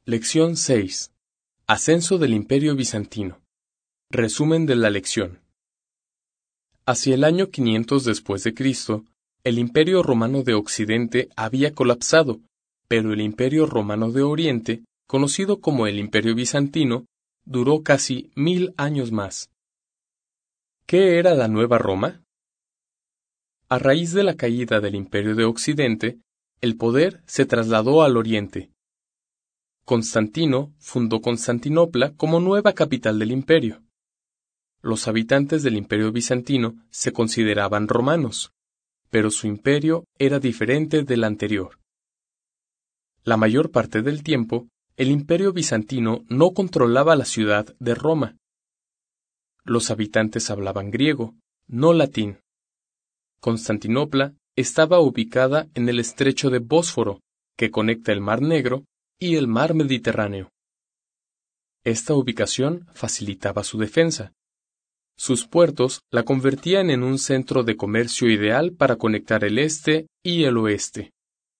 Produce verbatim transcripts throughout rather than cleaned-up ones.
Lección seis. Ascenso del Imperio Bizantino. Resumen de la lección. Hacia el año quinientos después de Cristo, el Imperio Romano de Occidente había colapsado, pero el Imperio Romano de Oriente, conocido como el Imperio Bizantino, duró casi mil años más. ¿Qué era la Nueva Roma? A raíz de la caída del Imperio de Occidente, el poder se trasladó al Oriente. Constantino fundó Constantinopla como nueva capital del imperio. Los habitantes del Imperio Bizantino se consideraban romanos, pero su imperio era diferente del anterior. La mayor parte del tiempo, el Imperio Bizantino no controlaba la ciudad de Roma. Los habitantes hablaban griego, no latín. Constantinopla estaba ubicada en el estrecho de Bósforo, que conecta el Mar Negro y el Mar Mediterráneo. Esta ubicación facilitaba su defensa. Sus puertos la convertían en un centro de comercio ideal para conectar el este y el oeste.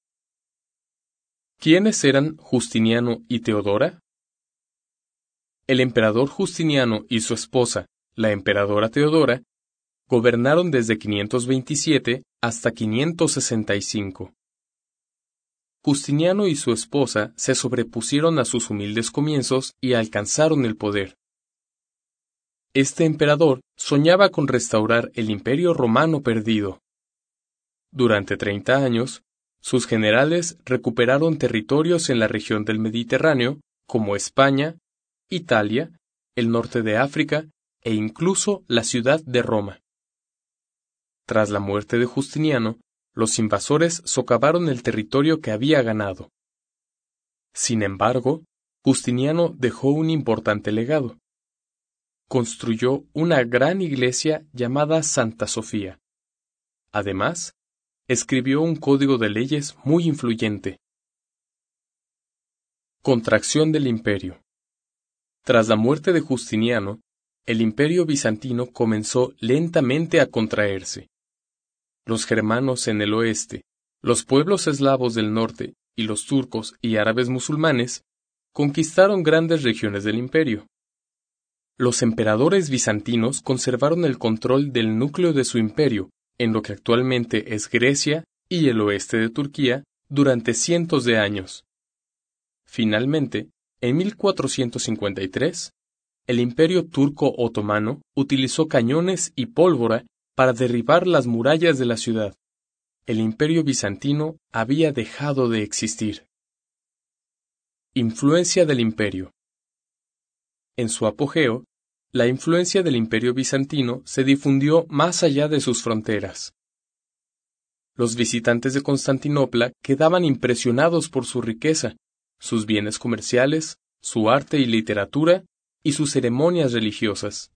¿Quiénes eran Justiniano y Teodora? El emperador Justiniano y su esposa, la emperadora Teodora, gobernaron desde quinientos veintisiete hasta quinientos sesenta y cinco. Justiniano y su esposa se sobrepusieron a sus humildes comienzos y alcanzaron el poder. Este emperador soñaba con restaurar el Imperio Romano perdido. Durante treinta años, sus generales recuperaron territorios en la región del Mediterráneo, como España, Italia, el norte de África e incluso la ciudad de Roma. Tras la muerte de Justiniano, los invasores socavaron el territorio que había ganado. Sin embargo, Justiniano dejó un importante legado. Construyó una gran iglesia llamada Santa Sofía. Además, escribió un código de leyes muy influyente. Contracción del imperio. Tras la muerte de Justiniano, el Imperio Bizantino comenzó lentamente a contraerse. Los germanos en el oeste, los pueblos eslavos del norte y los turcos y árabes musulmanes conquistaron grandes regiones del imperio. Los emperadores bizantinos conservaron el control del núcleo de su imperio, en lo que actualmente es Grecia y el oeste de Turquía, durante cientos de años. Finalmente, en mil cuatrocientos cincuenta y tres, el Imperio Turco Otomano utilizó cañones y pólvora para derribar las murallas de la ciudad. El Imperio Bizantino había dejado de existir. Influencia del imperio. En su apogeo, la influencia del Imperio Bizantino se difundió más allá de sus fronteras. Los visitantes de Constantinopla quedaban impresionados por su riqueza, sus bienes comerciales, su arte y literatura, y sus ceremonias religiosas.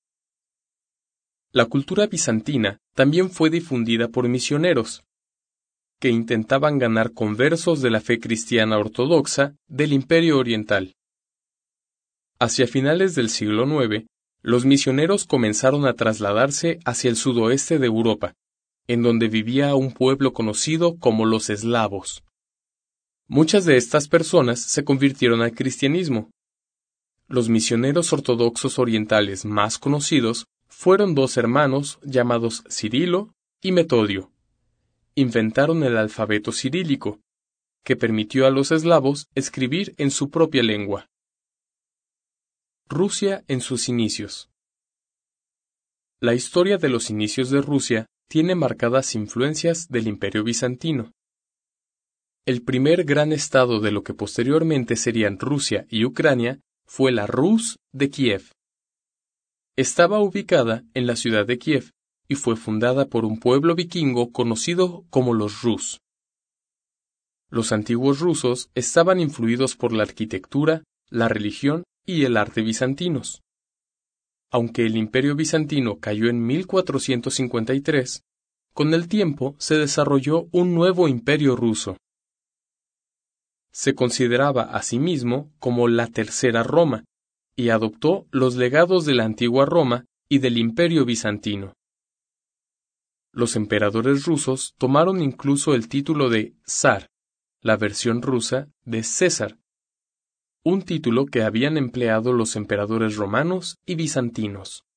La cultura bizantina también fue difundida por misioneros, que intentaban ganar conversos de la fe cristiana ortodoxa del Imperio Oriental. Hacia finales del siglo noveno, los misioneros comenzaron a trasladarse hacia el sudoeste de Europa, en donde vivía un pueblo conocido como los eslavos. Muchas de estas personas se convirtieron al cristianismo. Los misioneros ortodoxos orientales más conocidos fueron dos hermanos llamados Cirilo y Metodio. Inventaron el alfabeto cirílico, que permitió a los eslavos escribir en su propia lengua. Rusia en sus inicios. La historia de los inicios de Rusia tiene marcadas influencias del Imperio Bizantino. El primer gran estado de lo que posteriormente serían Rusia y Ucrania fue la Rus de Kiev. Estaba ubicada en la ciudad de Kiev y fue fundada por un pueblo vikingo conocido como los Rus. Los antiguos rusos estaban influidos por la arquitectura, la religión y el arte bizantinos. Aunque el Imperio Bizantino cayó en mil cuatrocientos cincuenta y tres, con el tiempo se desarrolló un nuevo imperio ruso. Se consideraba a sí mismo como la Tercera Roma, y adoptó los legados de la antigua Roma y del Imperio Bizantino. Los emperadores rusos tomaron incluso el título de zar, la versión rusa de César. un título que habían empleado los emperadores romanos y bizantinos.